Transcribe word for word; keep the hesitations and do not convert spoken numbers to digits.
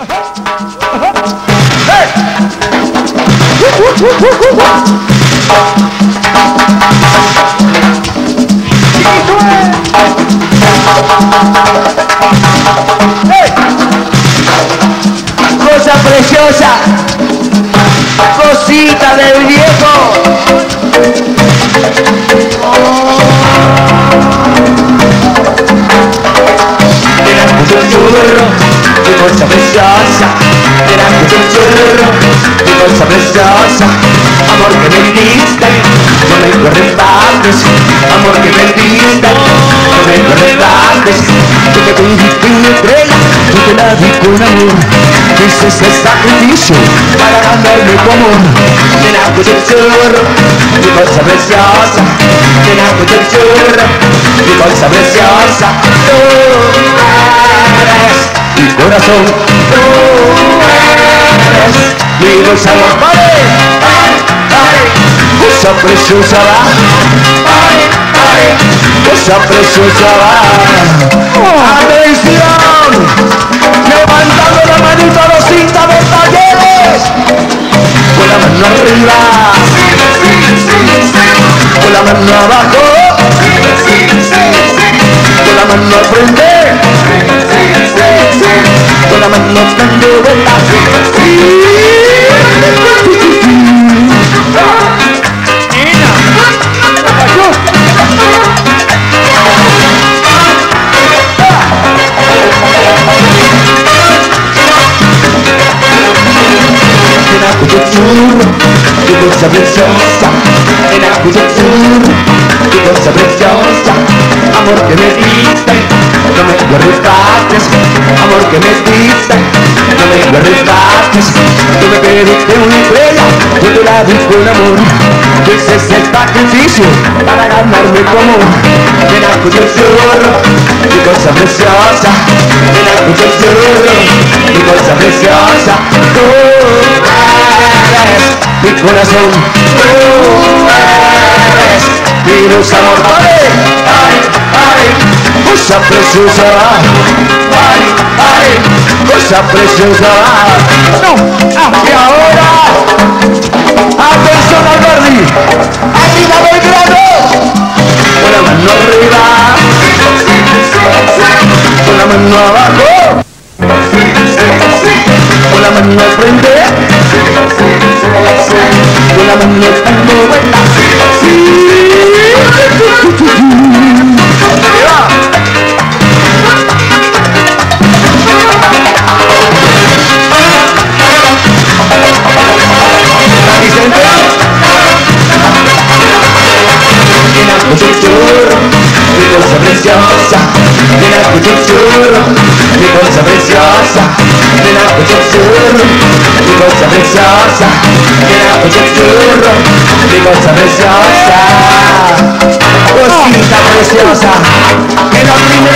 Cosa preciosa, cosita del viejo. Era mucho churro, qué cosa preciosa. Era mucho churro, qué cosa preciosa. Amor que me diste, no me correspondes. Amor que me diste, no me correspondes. Tú que te diste una estrella, yo te la di con amor. Hiciste el sacrificio para ganarme tu amor. Nena, mucho churro, qué cosa preciosa. Nena, mucho churro, qué cosa preciosa. Tú eres mi corazón, tú eres mi dulce amor. ¡Vale! Cosa preciosa va, ay, ay, cosa preciosa va. ¡Atención! Levantando la manito a los cintas de talleres. Con la mano arriba, con la mano abajo, con la mano al frente, con la mano dando vueltas. Qué cosa preciosa, nena, mucho churro, qué cosa preciosa. Amor que me diste, no me lo arrebates. Amor que me diste, no me lo arrebates. Tú me pediste una estrella, yo te la di con amor. Tú hiciste el sacrificio para ganarme tu amor. Nena, mucho churro, qué cosa preciosa. Nena, mucho churro, qué cosa preciosa. Tú eres mi corazón, tú eres mi dulce amor. ¡Ay, ay, ay! Cosa preciosa, ay, ay, cosa preciosa. No, y ahora, atención al Verdi, arriba Belgrano, con la mano arriba, con la mano abajo, con la mano al frente, con la mano dando vueltas. Nena, mucho churro, qué cosa preciosa. Nena, mucho churro, qué cosa preciosa. Nena, mucho churro, qué cosa preciosa. Nena, mucho churro, qué cosa preciosa. Cosita preciosa, que la primera